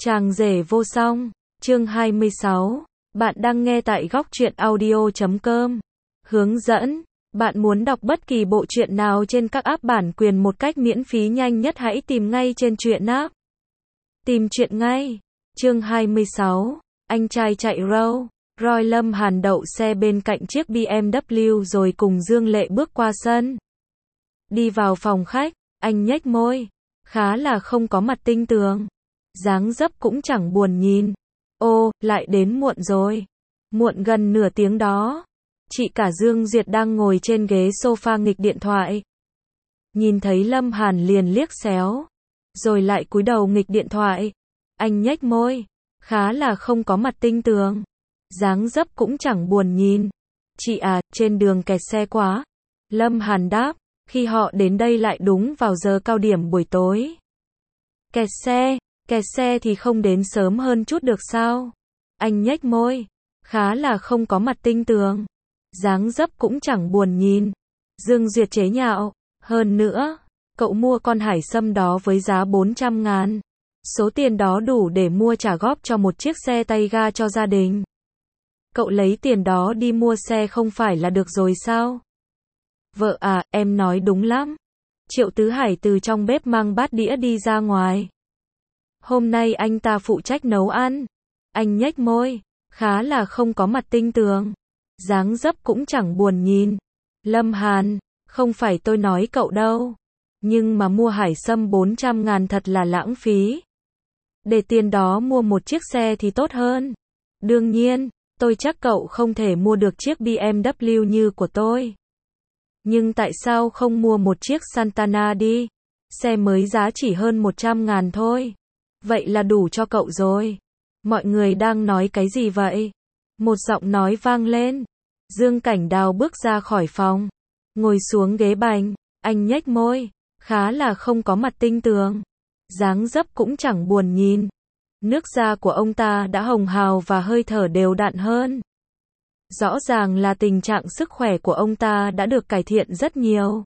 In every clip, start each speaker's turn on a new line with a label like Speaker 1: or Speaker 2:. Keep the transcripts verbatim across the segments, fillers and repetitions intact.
Speaker 1: Chàng rể vô song, chương hai mươi sáu. Bạn đang nghe tại góc truyện audio chấm com. Hướng dẫn, bạn muốn đọc bất kỳ bộ truyện nào trên các app bản quyền một cách miễn phí nhanh nhất hãy tìm ngay trên truyện app. Tìm truyện ngay. Chương hai mươi sáu. Anh trai chạy row. Roy Lâm Hàn đậu xe bên cạnh chiếc bê em vê rồi cùng Dương Lệ bước qua sân. Đi vào phòng khách, anh nhếch môi, khá là không có mặt tinh tường. Dáng dấp cũng chẳng buồn nhìn. Ô, lại đến muộn rồi. Muộn gần nửa tiếng đó. Chị cả Dương Duyệt đang ngồi trên ghế sofa nghịch điện thoại. Nhìn thấy Lâm Hàn liền liếc xéo. Rồi lại cúi đầu nghịch điện thoại. Anh nhếch môi, khá là không có mặt tinh tường. Dáng dấp cũng chẳng buồn nhìn. Chị à, trên đường kẹt xe quá. Lâm Hàn đáp, khi họ đến đây lại đúng vào giờ cao điểm buổi tối. Kẹt xe, kẹt xe thì không đến sớm hơn chút được sao? Anh nhếch môi, khá là không có mặt tinh tường. Dáng dấp cũng chẳng buồn nhìn. Dương Duyệt chế nhạo, hơn nữa, cậu mua con hải sâm đó với giá bốn trăm ngàn. Số tiền đó đủ để mua trả góp cho một chiếc xe tay ga cho gia đình. Cậu lấy tiền đó đi mua xe không phải là được rồi sao? Vợ à, em nói đúng lắm. Triệu Tứ Hải từ trong bếp mang bát đĩa đi ra ngoài. Hôm nay anh ta phụ trách nấu ăn. Anh nhếch môi, khá là không có mặt tinh tường. Dáng dấp cũng chẳng buồn nhìn. Lâm Hàn, không phải tôi nói cậu đâu. Nhưng mà mua hải sâm bốn trăm ngàn thật là lãng phí. Để tiền đó mua một chiếc xe thì tốt hơn. Đương nhiên, tôi chắc cậu không thể mua được chiếc bê em vê như của tôi. Nhưng tại sao không mua một chiếc Santana đi? Xe mới giá chỉ hơn một trăm ngàn thôi. Vậy là đủ cho cậu rồi. Mọi người đang nói cái gì vậy? Một giọng nói vang lên. Dương Cảnh Đào bước ra khỏi phòng. Ngồi xuống ghế bành. Anh nhếch môi. Khá là không có mặt tinh tường. Dáng dấp cũng chẳng buồn nhìn. Nước da của ông ta đã hồng hào và hơi thở đều đặn hơn. Rõ ràng là tình trạng sức khỏe của ông ta đã được cải thiện rất nhiều.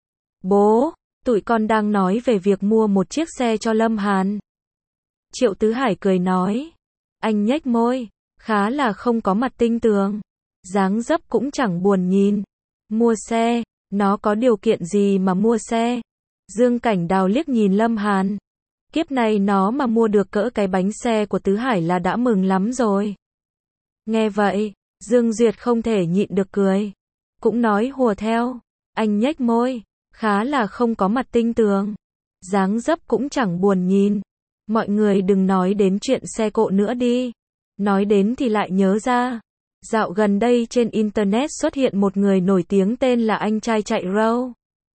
Speaker 1: Bố, tụi con đang nói về việc mua một chiếc xe cho Lâm Hàn. Triệu Tứ Hải cười nói. Anh nhếch môi, khá là không có mặt tinh tường. Dáng dấp cũng chẳng buồn nhìn. Mua xe, nó có điều kiện gì mà mua xe? Dương Cảnh Đào liếc nhìn Lâm Hàn. Kiếp này nó mà mua được cỡ cái bánh xe của Tứ Hải là đã mừng lắm rồi. Nghe vậy, Dương Duyệt không thể nhịn được cười. Cũng nói hùa theo. Anh nhếch môi, khá là không có mặt tinh tường. Dáng dấp cũng chẳng buồn nhìn. Mọi người đừng nói đến chuyện xe cộ nữa đi. Nói đến thì lại nhớ ra. Dạo gần đây trên Internet xuất hiện một người nổi tiếng tên là anh trai chạy row.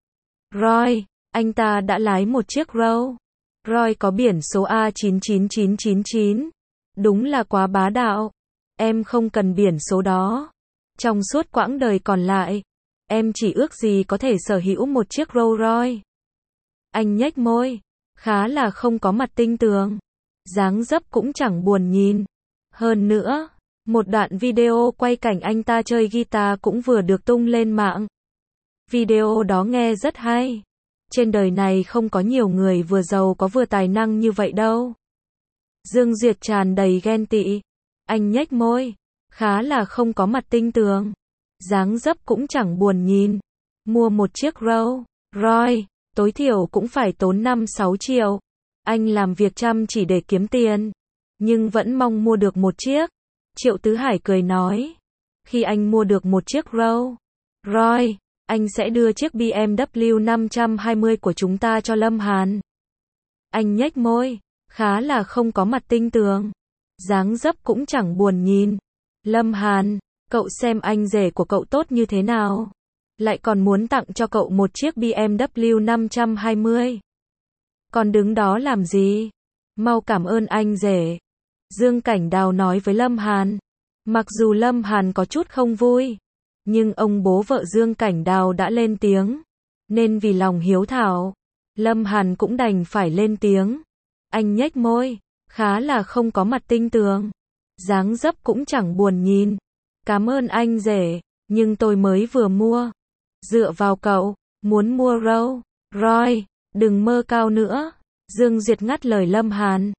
Speaker 1: Roy, anh ta đã lái một chiếc row. Roy có biển số A chín chín chín chín chín. Đúng là quá bá đạo. Em không cần biển số đó. Trong suốt quãng đời còn lại, em chỉ ước gì có thể sở hữu một chiếc Rolls Royce. Anh nhếch môi, khá là không có mặt tinh tường. Dáng dấp cũng chẳng buồn nhìn. Hơn nữa, một đoạn video quay cảnh anh ta chơi guitar cũng vừa được tung lên mạng. Video đó nghe rất hay. Trên đời này không có nhiều người vừa giàu có vừa tài năng như vậy đâu. Dương Duyệt tràn đầy ghen tị. Anh nhếch môi, khá là không có mặt tinh tường. Dáng dấp cũng chẳng buồn nhìn. Mua một chiếc Rolls Royce, tối thiểu cũng phải tốn năm sáu triệu. Anh làm việc chăm chỉ để kiếm tiền, nhưng vẫn mong mua được một chiếc. Triệu Tứ Hải cười nói. Khi anh mua được một chiếc Rolls Royce, anh sẽ đưa chiếc bê em vê năm trăm hai mươi của chúng ta cho Lâm Hàn. Anh nhếch môi, khá là không có mặt tinh tường. Dáng dấp cũng chẳng buồn nhìn. Lâm Hàn, cậu xem anh rể của cậu tốt như thế nào. Lại còn muốn tặng cho cậu một chiếc bê em vê năm trăm hai mươi. Còn đứng đó làm gì? Mau cảm ơn anh rể. Dương Cảnh Đào nói với Lâm Hàn. Mặc dù Lâm Hàn có chút không vui, nhưng ông bố vợ Dương Cảnh Đào đã lên tiếng. Nên vì lòng hiếu thảo, Lâm Hàn cũng đành phải lên tiếng. Anh nhếch môi, khá là không có mặt tinh tường. Dáng dấp cũng chẳng buồn nhìn. Cảm ơn anh rể, nhưng tôi mới vừa mua. Dựa vào cậu, muốn mua Rolls Royce, đừng mơ cao nữa. Dương Duyệt ngắt lời Lâm Hàn.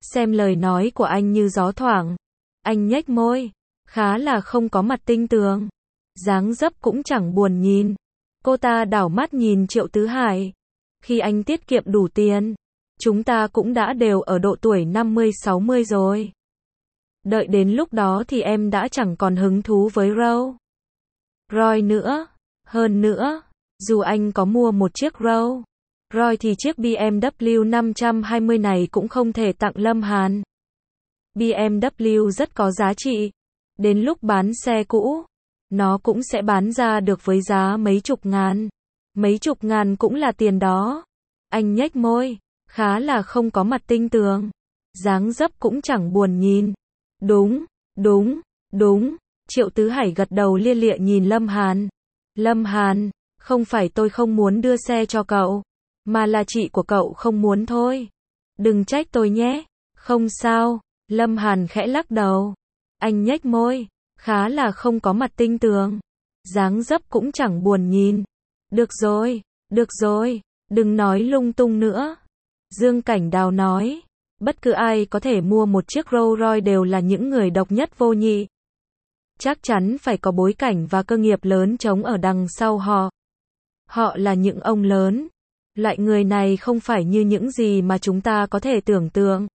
Speaker 1: xem lời nói của anh như gió thoảng. Anh nhếch môi, khá là không có mặt tinh tường. Dáng dấp cũng chẳng buồn nhìn. Cô ta đảo mắt nhìn Triệu Tứ Hải. Khi anh tiết kiệm đủ tiền, chúng ta cũng đã đều ở độ tuổi năm mươi sáu mươi rồi. Đợi đến lúc đó thì em đã chẳng còn hứng thú với Rolls Royce nữa. Hơn nữa, dù anh có mua một chiếc Rolls Royce thì chiếc bê em vê năm hai không này cũng không thể tặng Lâm Hàn. bê em vê rất có giá trị. Đến lúc bán xe cũ, nó cũng sẽ bán ra được với giá mấy chục ngàn. Mấy chục ngàn cũng là tiền đó. Anh nhếch môi, khá là không có mặt tinh tường. Dáng dấp cũng chẳng buồn nhìn. Đúng, đúng, đúng. Triệu Tứ Hải gật đầu lia lịa nhìn Lâm Hàn. Lâm Hàn, không phải tôi không muốn đưa xe cho cậu, mà là chị của cậu không muốn thôi. Đừng trách tôi nhé. Không sao. Lâm Hàn khẽ lắc đầu. Anh nhếch môi, khá là không có mặt tinh tường. Dáng dấp cũng chẳng buồn nhìn. Được rồi, được rồi, đừng nói lung tung nữa. Dương Cảnh Đào nói, bất cứ ai có thể mua một chiếc Rolls Royce đều là những người độc nhất vô nhị. Chắc chắn phải có bối cảnh và cơ nghiệp lớn chống ở đằng sau họ. Họ là những ông lớn. Loại người này không phải như những gì mà chúng ta có thể tưởng tượng.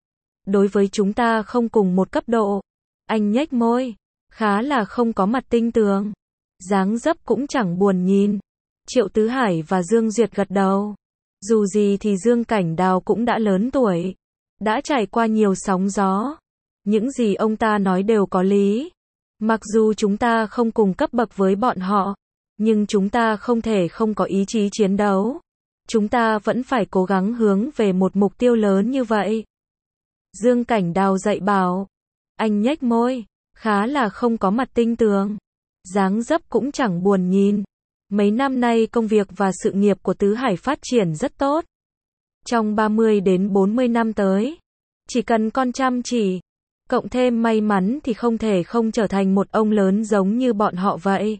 Speaker 1: Đối với chúng ta không cùng một cấp độ. Anh nhếch môi, khá là không có mặt tinh tường. Dáng dấp cũng chẳng buồn nhìn. Triệu Tứ Hải và Dương Duyệt gật đầu. Dù gì thì Dương Cảnh Đào cũng đã lớn tuổi, đã trải qua nhiều sóng gió. Những gì ông ta nói đều có lý. Mặc dù chúng ta không cùng cấp bậc với bọn họ, nhưng chúng ta không thể không có ý chí chiến đấu. Chúng ta vẫn phải cố gắng hướng về một mục tiêu lớn như vậy. Dương Cảnh Đào dạy bảo. Anh nhếch môi, khá là không có mặt tinh tường. Dáng dấp cũng chẳng buồn nhìn. Mấy năm nay công việc và sự nghiệp của Tứ Hải phát triển rất tốt. Trong ba mươi đến bốn mươi năm tới, chỉ cần con chăm chỉ, cộng thêm may mắn thì không thể không trở thành một ông lớn giống như bọn họ vậy.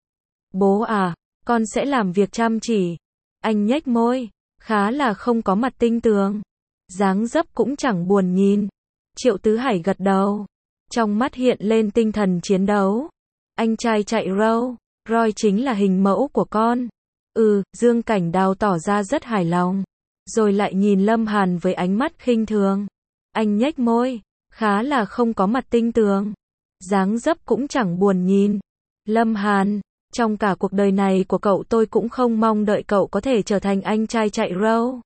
Speaker 1: Bố à, con sẽ làm việc chăm chỉ. Anh nhếch môi, khá là không có mặt tinh tường. Dáng dấp cũng chẳng buồn nhìn. Triệu Tứ Hải gật đầu. Trong mắt hiện lên tinh thần chiến đấu. Anh trai chạy Rolls Royce chính là hình mẫu của con. Ừ, Dương Cảnh Đào tỏ ra rất hài lòng. Rồi lại nhìn Lâm Hàn với ánh mắt khinh thường. Anh nhếch môi, khá là không có mặt tinh tường. Dáng dấp cũng chẳng buồn nhìn. Lâm Hàn, trong cả cuộc đời này của cậu tôi cũng không mong đợi cậu có thể trở thành anh trai chạy Rolls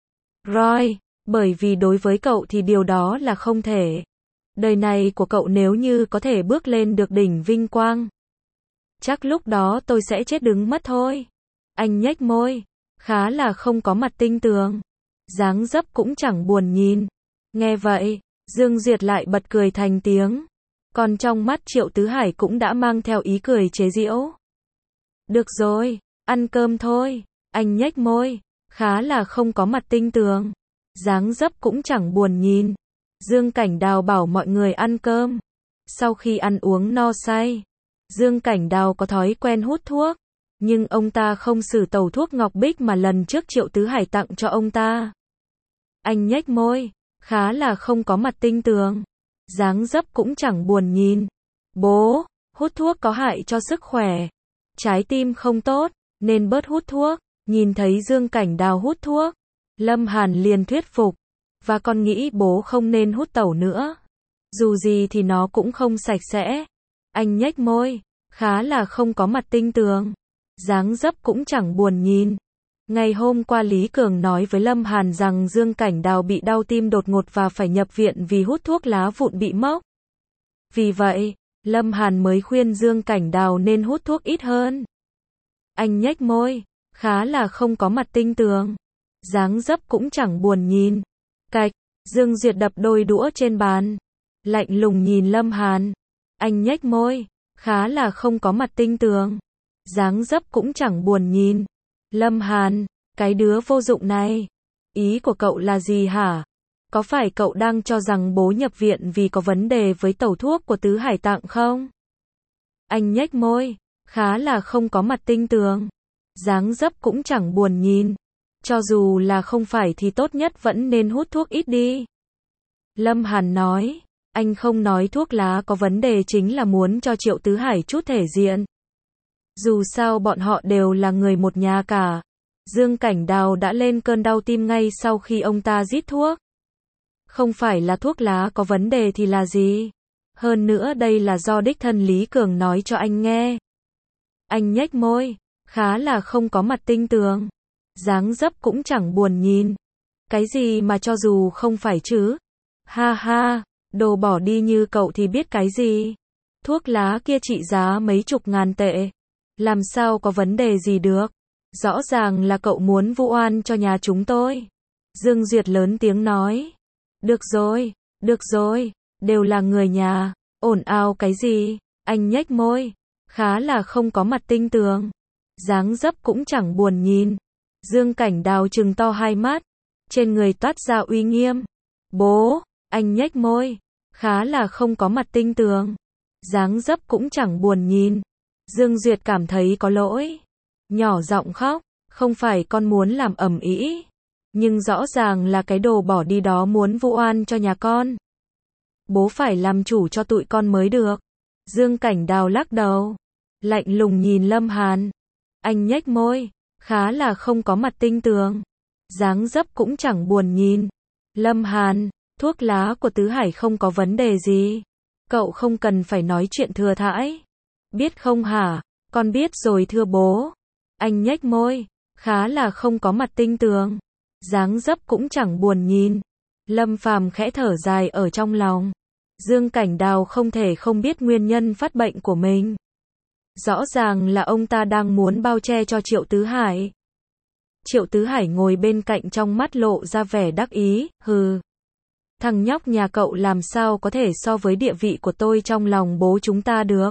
Speaker 1: Royce. Bởi vì đối với cậu thì điều đó là không thể. Đời này của cậu nếu như có thể bước lên được đỉnh vinh quang, chắc lúc đó tôi sẽ chết đứng mất thôi. Anh nhếch môi, khá là không có mặt tinh tường. Dáng dấp cũng chẳng buồn nhìn. Nghe vậy, Dương Duyệt lại bật cười thành tiếng. Còn trong mắt Triệu Tứ Hải cũng đã mang theo ý cười chế giễu. Được rồi, ăn cơm thôi. Anh nhếch môi, khá là không có mặt tinh tường. Dáng dấp cũng chẳng buồn nhìn. Dương Cảnh Đào bảo mọi người ăn cơm. Sau khi ăn uống no say, Dương Cảnh Đào có thói quen hút thuốc. Nhưng ông ta không sử tẩu thuốc ngọc bích mà lần trước Triệu Tứ Hải tặng cho ông ta. Anh nhếch môi, khá là không có mặt tinh tường. Dáng dấp cũng chẳng buồn nhìn. Bố, hút thuốc có hại cho sức khỏe. Trái tim không tốt, nên bớt hút thuốc. Nhìn thấy Dương Cảnh Đào hút thuốc, Lâm Hàn liền thuyết phục. Và con nghĩ bố không nên hút tẩu nữa. Dù gì thì nó cũng không sạch sẽ. Anh nhếch môi, khá là không có mặt tinh tường. Dáng dấp cũng chẳng buồn nhìn. Ngày hôm qua Lý Cường nói với Lâm Hàn rằng Dương Cảnh Đào bị đau tim đột ngột và phải nhập viện vì hút thuốc lá vụn bị mốc. Vì vậy, Lâm Hàn mới khuyên Dương Cảnh Đào nên hút thuốc ít hơn. Anh nhếch môi, khá là không có mặt tinh tường. Dáng dấp cũng chẳng buồn nhìn. Cạch, Dương Duyệt đập đôi đũa trên bàn. Lạnh lùng nhìn Lâm Hàn. Anh nhếch môi, khá là không có mặt tinh tường. Dáng dấp cũng chẳng buồn nhìn. Lâm Hàn, cái đứa vô dụng này. Ý của cậu là gì hả? Có phải cậu đang cho rằng bố nhập viện vì có vấn đề với tẩu thuốc của Tứ Hải tặng không? Anh nhếch môi, khá là không có mặt tinh tường. Dáng dấp cũng chẳng buồn nhìn. Cho dù là không phải thì tốt nhất vẫn nên hút thuốc ít đi. Lâm Hàn nói, anh không nói thuốc lá có vấn đề chính là muốn cho Triệu Tứ Hải chút thể diện. Dù sao bọn họ đều là người một nhà cả. Dương Cảnh Đào đã lên cơn đau tim ngay sau khi ông ta rít thuốc. Không phải là thuốc lá có vấn đề thì là gì? Hơn nữa đây là do đích thân Lý Cường nói cho anh nghe. Anh nhếch môi, khá là không có mặt tinh tường. Dáng dấp cũng chẳng buồn nhìn. Cái gì mà cho dù không phải chứ? Ha ha, đồ bỏ đi như cậu thì biết cái gì? Thuốc lá kia trị giá mấy chục ngàn tệ. Làm sao có vấn đề gì được? Rõ ràng là cậu muốn vu oan cho nhà chúng tôi. Dương Duyệt lớn tiếng nói. Được rồi, được rồi, đều là người nhà, ồn ào cái gì? Anh nhếch môi, khá là không có mặt tinh tường. Dáng dấp cũng chẳng buồn nhìn. Dương Cảnh Đào trừng to hai mắt, trên người toát ra uy nghiêm. Bố, anh nhếch môi, khá là không có mặt tinh tường. Dáng dấp cũng chẳng buồn nhìn. Dương Duyệt cảm thấy có lỗi. Nhỏ giọng khóc, không phải con muốn làm ầm ĩ, nhưng rõ ràng là cái đồ bỏ đi đó muốn vu oan cho nhà con. Bố phải làm chủ cho tụi con mới được. Dương Cảnh Đào lắc đầu, lạnh lùng nhìn Lâm Hàn. Anh nhếch môi, khá là không có mặt tinh tường. Dáng dấp cũng chẳng buồn nhìn. Lâm Hàn, thuốc lá của Tứ Hải không có vấn đề gì. Cậu không cần phải nói chuyện thừa thãi. Biết không hả? Con biết rồi thưa bố. Anh nhếch môi, khá là không có mặt tinh tường. Dáng dấp cũng chẳng buồn nhìn. Lâm Phàm khẽ thở dài ở trong lòng. Dương Cảnh Đào không thể không biết nguyên nhân phát bệnh của mình. Rõ ràng là ông ta đang muốn bao che cho Triệu Tứ Hải. Triệu Tứ Hải ngồi bên cạnh trong mắt lộ ra vẻ đắc ý, hừ. Thằng nhóc nhà cậu làm sao có thể so với địa vị của tôi trong lòng bố chúng ta được.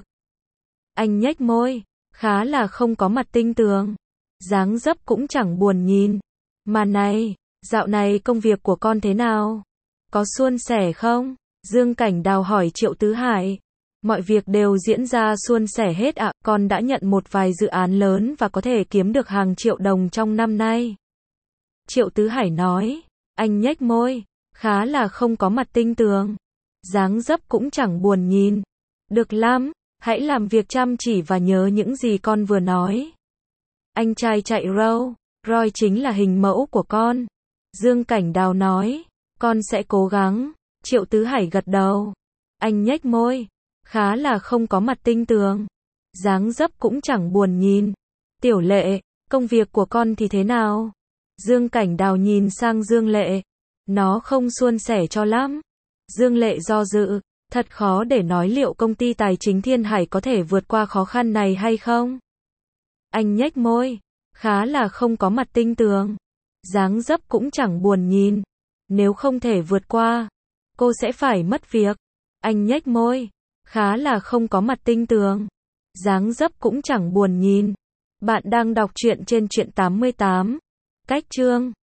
Speaker 1: Anh nhếch môi, khá là không có mặt tinh tường. Dáng dấp cũng chẳng buồn nhìn. Mà này, dạo này công việc của con thế nào? Có suôn sẻ không? Dương Cảnh Đào hỏi Triệu Tứ Hải. Mọi việc đều diễn ra suôn sẻ hết ạ, à. Con đã nhận một vài dự án lớn và có thể kiếm được hàng triệu đồng trong năm nay. Triệu Tứ Hải nói. Anh nhếch môi, khá là không có mặt tinh tường. Dáng dấp cũng chẳng buồn nhìn. Được lắm, hãy làm việc chăm chỉ và nhớ những gì con vừa nói. Anh trai chạy râu, Roy chính là hình mẫu của con. Dương Cảnh Đào nói. Con sẽ cố gắng. Triệu Tứ Hải gật đầu. Anh nhếch môi, khá là không có mặt tinh tường. Dáng dấp cũng chẳng buồn nhìn. Tiểu Lệ, công việc của con thì thế nào? Dương Cảnh Đào nhìn sang Dương Lệ. Nó không suôn sẻ cho lắm. Dương Lệ do dự. Thật khó để nói liệu công ty tài chính Thiên Hải có thể vượt qua khó khăn này hay không? Anh nhếch môi, khá là không có mặt tinh tường. Dáng dấp cũng chẳng buồn nhìn. Nếu không thể vượt qua, cô sẽ phải mất việc. Anh nhếch môi, khá là không có mặt tinh tường. Dáng dấp cũng chẳng buồn nhìn. Bạn đang đọc truyện trên truyện tám mươi tám. Cách chương